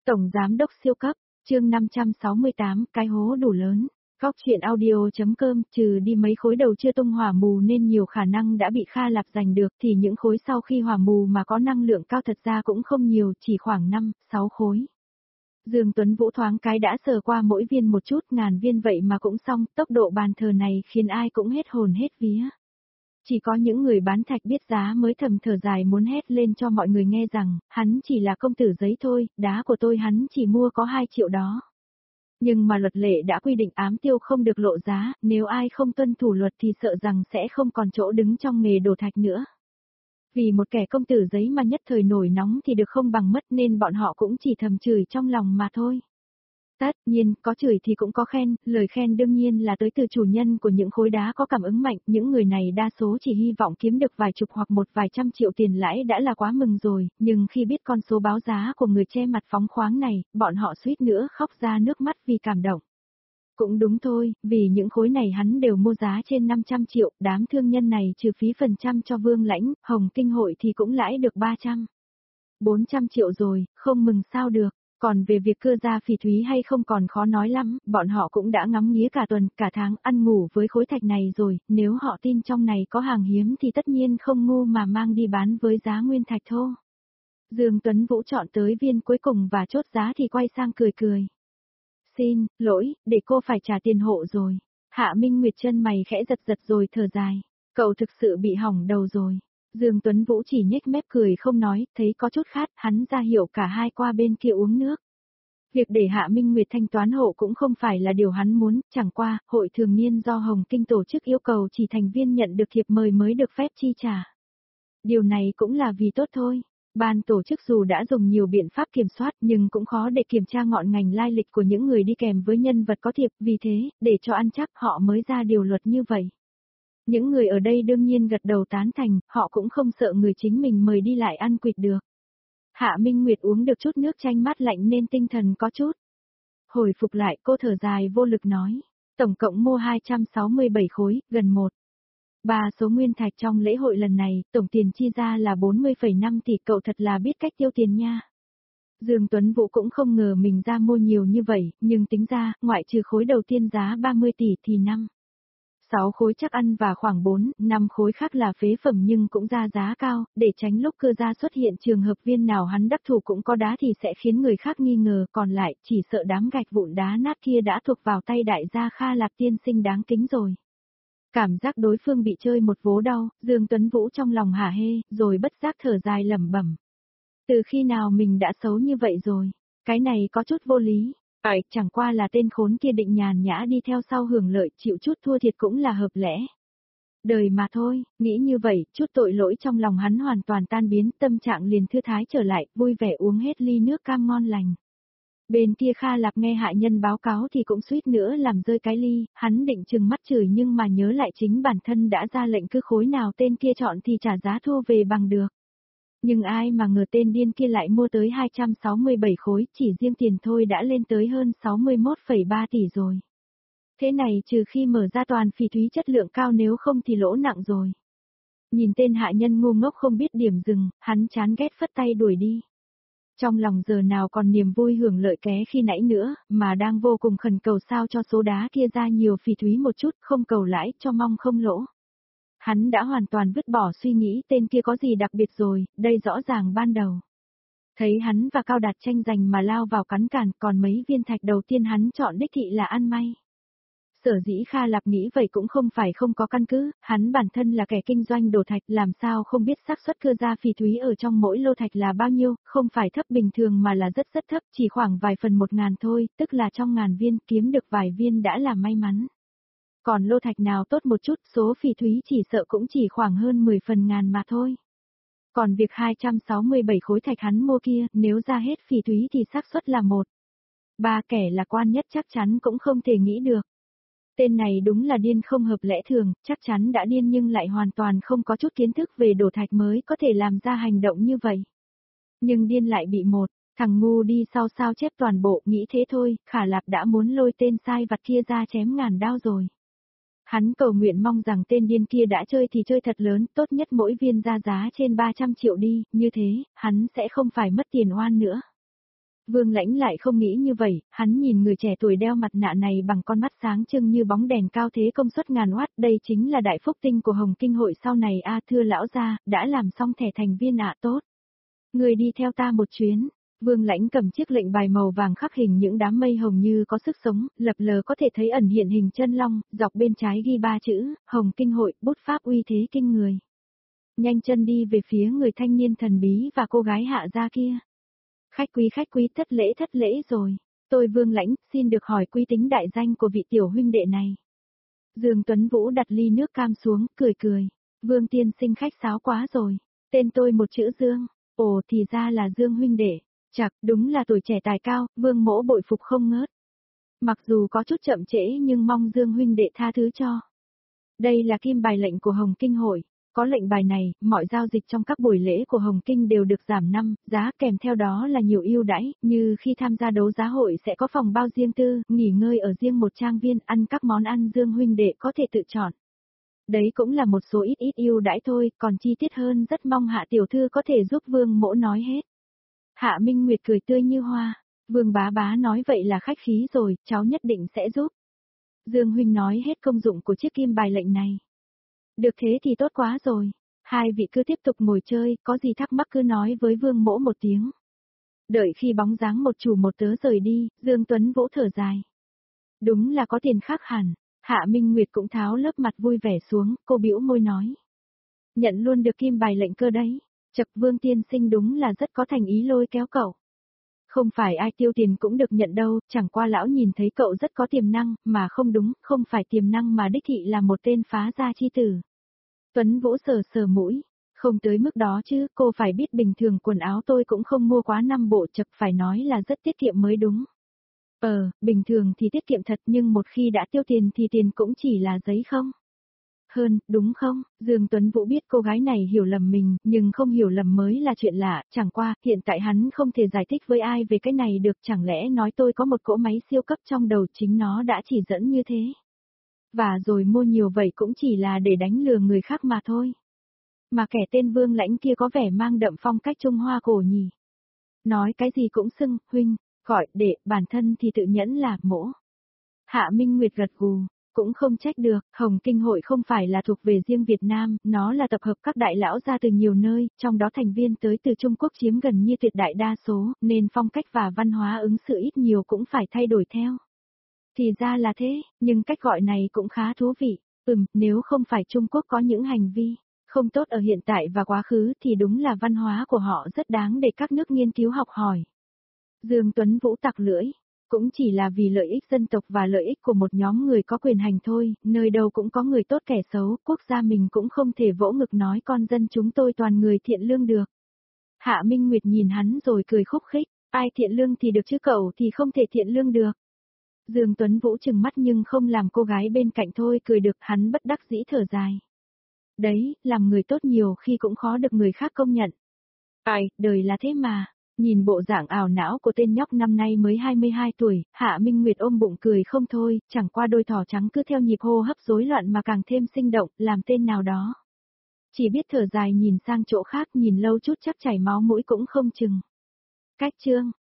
Tổng Giám đốc siêu cấp, chương 568, cái hố đủ lớn. Góc chuyện audio.com, trừ đi mấy khối đầu chưa tung hỏa mù nên nhiều khả năng đã bị Kha Lạp giành được thì những khối sau khi hỏa mù mà có năng lượng cao thật ra cũng không nhiều, chỉ khoảng 5-6 khối. Dương Tuấn Vũ thoáng cái đã sờ qua mỗi viên một chút, ngàn viên vậy mà cũng xong, tốc độ bàn thờ này khiến ai cũng hết hồn hết vía. Chỉ có những người bán thạch biết giá mới thầm thở dài muốn hét lên cho mọi người nghe rằng, hắn chỉ là công tử giấy thôi, đá của tôi hắn chỉ mua có 2 triệu đó. Nhưng mà luật lệ đã quy định ám tiêu không được lộ giá, nếu ai không tuân thủ luật thì sợ rằng sẽ không còn chỗ đứng trong nghề đổ thạch nữa. Vì một kẻ công tử giấy mà nhất thời nổi nóng thì được không bằng mất nên bọn họ cũng chỉ thầm chửi trong lòng mà thôi. Tất nhiên, có chửi thì cũng có khen, lời khen đương nhiên là tới từ chủ nhân của những khối đá có cảm ứng mạnh, những người này đa số chỉ hy vọng kiếm được vài chục hoặc một vài trăm triệu tiền lãi đã là quá mừng rồi, nhưng khi biết con số báo giá của người che mặt phóng khoáng này, bọn họ suýt nữa khóc ra nước mắt vì cảm động. Cũng đúng thôi, vì những khối này hắn đều mua giá trên 500 triệu, đám thương nhân này trừ phí phần trăm cho Vương Lãnh, Hồng Kinh Hội thì cũng lãi được 300-400 triệu rồi, không mừng sao được. Còn về việc cưa ra phỉ thúy hay không còn khó nói lắm, bọn họ cũng đã ngắm nghía cả tuần, cả tháng ăn ngủ với khối thạch này rồi, nếu họ tin trong này có hàng hiếm thì tất nhiên không ngu mà mang đi bán với giá nguyên thạch thô. Dương Tuấn Vũ chọn tới viên cuối cùng và chốt giá thì quay sang cười cười. Xin lỗi, để cô phải trả tiền hộ rồi. Hạ Minh Nguyệt chân mày khẽ giật giật rồi thở dài. Cậu thực sự bị hỏng đầu rồi. Dương Tuấn Vũ chỉ nhếch mép cười không nói, thấy có chút khát, hắn ra hiệu cả hai qua bên kia uống nước. Việc để Hạ Minh Nguyệt thanh toán hộ cũng không phải là điều hắn muốn, chẳng qua, hội thường niên do Hồng Kinh tổ chức yêu cầu chỉ thành viên nhận được thiệp mời mới được phép chi trả. Điều này cũng là vì tốt thôi. Ban tổ chức dù đã dùng nhiều biện pháp kiểm soát nhưng cũng khó để kiểm tra ngọn ngành lai lịch của những người đi kèm với nhân vật có thiệp, vì thế, để cho ăn chắc họ mới ra điều luật như vậy. Những người ở đây đương nhiên gật đầu tán thành, họ cũng không sợ người chính mình mời đi lại ăn quỵt được. Hạ Minh Nguyệt uống được chút nước chanh mát lạnh nên tinh thần có chút hồi phục lại, cô thở dài vô lực nói. Tổng cộng mua 267 khối, gần 1/3 số nguyên thạch trong lễ hội lần này, tổng tiền chi ra là 40,5 tỷ, cậu thật là biết cách tiêu tiền nha. Dương Tuấn Vũ cũng không ngờ mình ra mua nhiều như vậy, nhưng tính ra, ngoại trừ khối đầu tiên giá 30 tỷ thì 6 khối chắc ăn và khoảng 4-5 khối khác là phế phẩm nhưng cũng ra giá cao, để tránh lúc cưa ra xuất hiện trường hợp viên nào hắn đắc thủ cũng có đá thì sẽ khiến người khác nghi ngờ, còn lại chỉ sợ đám gạch vụn đá nát kia đã thuộc vào tay đại gia Kha Lạp tiên sinh đáng kính rồi. Cảm giác đối phương bị chơi một vố đau, Dương Tuấn Vũ trong lòng hả hê, rồi bất giác thở dài lẩm bẩm. Từ khi nào mình đã xấu như vậy rồi, cái này có chút vô lý. Chẳng qua là tên khốn kia định nhàn nhã đi theo sau hưởng lợi, chịu chút thua thiệt cũng là hợp lẽ. Đời mà thôi, nghĩ như vậy, chút tội lỗi trong lòng hắn hoàn toàn tan biến, tâm trạng liền thư thái trở lại, vui vẻ uống hết ly nước cam ngon lành. Bên kia Kha Lạp nghe hạ nhân báo cáo thì cũng suýt nữa làm rơi cái ly, hắn định trừng mắt chửi nhưng mà nhớ lại chính bản thân đã ra lệnh cứ khối nào tên kia chọn thì trả giá thua về bằng được. Nhưng ai mà ngờ tên điên kia lại mua tới 267 khối, chỉ riêng tiền thôi đã lên tới hơn 61,3 tỷ rồi. Thế này trừ khi mở ra toàn phỉ thúy chất lượng cao, nếu không thì lỗ nặng rồi. Nhìn tên hạ nhân ngu ngốc không biết điểm dừng, hắn chán ghét phất tay đuổi đi. Trong lòng giờ nào còn niềm vui hưởng lợi ké khi nãy nữa, mà đang vô cùng khẩn cầu sao cho số đá kia ra nhiều phỉ thúy một chút, không cầu lãi, cho mong không lỗ. Hắn đã hoàn toàn vứt bỏ suy nghĩ tên kia có gì đặc biệt rồi, đây rõ ràng ban đầu. Thấy hắn và Cao Đạt tranh giành mà lao vào cắn cản, còn mấy viên thạch đầu tiên hắn chọn đích thị là ăn may. Sở dĩ Kha Lạp nghĩ vậy cũng không phải không có căn cứ, hắn bản thân là kẻ kinh doanh đồ thạch, làm sao không biết xác suất cưa ra phỉ thúy ở trong mỗi lô thạch là bao nhiêu, không phải thấp bình thường mà là rất rất thấp, chỉ khoảng vài phần 1.000 thôi, tức là trong 1000 viên kiếm được vài viên đã là may mắn. Còn lô thạch nào tốt một chút, số phỉ thúy chỉ sợ cũng chỉ khoảng hơn 10 phần ngàn mà thôi. Còn việc 267 khối thạch hắn mua kia, nếu ra hết phỉ thúy thì xác suất là 1/3, kẻ lạc quan nhất chắc chắn cũng không thể nghĩ được. Tên này đúng là điên không hợp lẽ thường, chắc chắn đã điên nhưng lại hoàn toàn không có chút kiến thức về đổ thạch mới có thể làm ra hành động như vậy. Nhưng điên lại bị thằng ngu đi sau sao chép toàn bộ, nghĩ thế thôi, Khả Lạp đã muốn lôi tên sai vặt kia ra chém ngàn đao rồi. Hắn cầu nguyện mong rằng tên điên kia đã chơi thì chơi thật lớn, tốt nhất mỗi viên ra giá trên 300 triệu đi, như thế, hắn sẽ không phải mất tiền oan nữa. Vương Lãnh lại không nghĩ như vậy, hắn nhìn người trẻ tuổi đeo mặt nạ này bằng con mắt sáng trưng như bóng đèn cao thế công suất ngàn watt, đây chính là đại phúc tinh của Hồng Kinh hội sau này a. Thưa lão gia, đã làm xong thẻ thành viên ạ. Tốt. Người đi theo ta một chuyến. Vương Lãnh cầm chiếc lệnh bài màu vàng khắc hình những đám mây hồng như có sức sống, lập lờ có thể thấy ẩn hiện hình chân long, dọc bên trái ghi 3 chữ, Hồng Kinh hội, bút pháp uy thế kinh người. Nhanh chân đi về phía người thanh niên thần bí và cô gái hạ gia kia. Khách quý thất lễ rồi. Tôi Vương Lãnh, xin được hỏi quý tính đại danh của vị tiểu huynh đệ này. Dương Tuấn Vũ đặt ly nước cam xuống, cười. Vương tiên sinh khách sáo quá rồi. Tên tôi một chữ Dương. Ồ thì ra là Dương huynh đệ. Chặt, đúng là tuổi trẻ tài cao, Vương mỗ bội phục không ngớt. Mặc dù có chút chậm trễ nhưng mong Dương huynh đệ tha thứ cho. Đây là kim bài lệnh của Hồng Kinh hội. Có lệnh bài này, mọi giao dịch trong các buổi lễ của Hồng Kinh đều được giảm 5, giá kèm theo đó là nhiều ưu đãi, như khi tham gia đấu giá hội sẽ có phòng bao riêng tư, nghỉ ngơi ở riêng một trang viên, ăn các món ăn Dương huynh đệ có thể tự chọn. Đấy cũng là một số ít ưu đãi thôi, còn chi tiết hơn rất mong Hạ tiểu thư có thể giúp Vương mỗ nói hết. Hạ Minh Nguyệt cười tươi như hoa, Vương bá nói vậy là khách khí rồi, cháu nhất định sẽ giúp. Dương huynh nói hết công dụng của chiếc kim bài lệnh này. Được thế thì tốt quá rồi. Hai vị cứ tiếp tục ngồi chơi, có gì thắc mắc cứ nói với Vương mỗ một tiếng. Đợi khi bóng dáng một chủ một tớ rời đi, Dương Tuấn Vũ thở dài. Đúng là có tiền khác hẳn. Hạ Minh Nguyệt cũng tháo lớp mặt vui vẻ xuống, cô bĩu môi nói. Nhận luôn được kim bài lệnh cơ đấy. Chật Vương tiên sinh đúng là rất có thành ý lôi kéo cậu. Không phải ai tiêu tiền cũng được nhận đâu, chẳng qua lão nhìn thấy cậu rất có tiềm năng, mà không đúng, không phải tiềm năng mà đích thị là một tên phá gia chi tử. Tuấn Vũ sờ mũi, không tới mức đó chứ, cô phải biết bình thường quần áo tôi cũng không mua quá 5 bộ, chật phải nói là rất tiết kiệm mới đúng. Bình thường thì tiết kiệm thật nhưng một khi đã tiêu tiền thì tiền cũng chỉ là giấy không? Hơn, đúng không? Dương Tuấn Vũ biết cô gái này hiểu lầm mình, nhưng không hiểu lầm mới là chuyện lạ, chẳng qua, hiện tại hắn không thể giải thích với ai về cái này được, chẳng lẽ nói tôi có một cỗ máy siêu cấp trong đầu chính nó đã chỉ dẫn như thế. Và rồi mua nhiều vậy cũng chỉ là để đánh lừa người khác mà thôi. Mà kẻ tên Vương Lãnh kia có vẻ mang đậm phong cách Trung Hoa cổ nhỉ. Nói cái gì cũng xưng, huynh, gọi, để, bản thân thì tự nhẫn là mỗ. Hạ Minh Nguyệt gật gù. Cũng không trách được, Hồng Kinh hội không phải là thuộc về riêng Việt Nam, nó là tập hợp các đại lão ra từ nhiều nơi, trong đó thành viên tới từ Trung Quốc chiếm gần như tuyệt đại đa số, nên phong cách và văn hóa ứng xử ít nhiều cũng phải thay đổi theo. Thì ra là thế, nhưng cách gọi này cũng khá thú vị. Nếu không phải Trung Quốc có những hành vi không tốt ở hiện tại và quá khứ thì đúng là văn hóa của họ rất đáng để các nước nghiên cứu học hỏi. Dương Tuấn Vũ tặc lưỡi. Cũng chỉ là vì lợi ích dân tộc và lợi ích của một nhóm người có quyền hành thôi, nơi đâu cũng có người tốt kẻ xấu, quốc gia mình cũng không thể vỗ ngực nói con dân chúng tôi toàn người thiện lương được. Hạ Minh Nguyệt nhìn hắn rồi cười khúc khích, ai thiện lương thì được chứ cậu thì không thể thiện lương được. Dương Tuấn Vũ trừng mắt nhưng không làm cô gái bên cạnh thôi cười được, hắn bất đắc dĩ thở dài. Đấy, làm người tốt nhiều khi cũng khó được người khác công nhận. Ai, đời là thế mà. Nhìn bộ dạng ảo não của tên nhóc năm nay mới 22 tuổi, Hạ Minh Nguyệt ôm bụng cười không thôi, chẳng qua đôi thỏ trắng cứ theo nhịp hô hấp rối loạn mà càng thêm sinh động, làm tên nào đó. Chỉ biết thở dài nhìn sang chỗ khác, nhìn lâu chút chắc chảy máu mũi cũng không chừng. Cách chương